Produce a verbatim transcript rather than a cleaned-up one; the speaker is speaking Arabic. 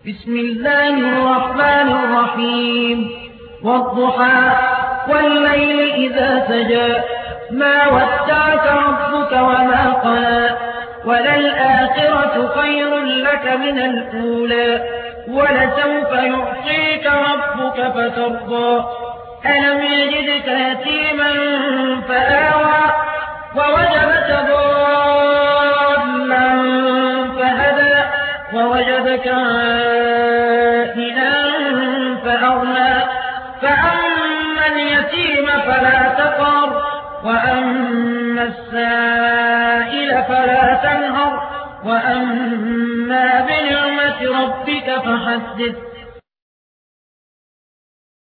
بسم الله الرحمن الرحيم والضحى والليل إذا سجى ما ودعك ربك وما قلى وللآخرة خير لك من الأولى ولسوف يعطيك ربك فترضى ألم يجدك يتيما فآوى ووجدك ضالا فهدى ووجدك عائلا فأغنى فأما اليتيم فلا تقهر وأما السائل فلا تنهر وأما بنعمة ربك فحدث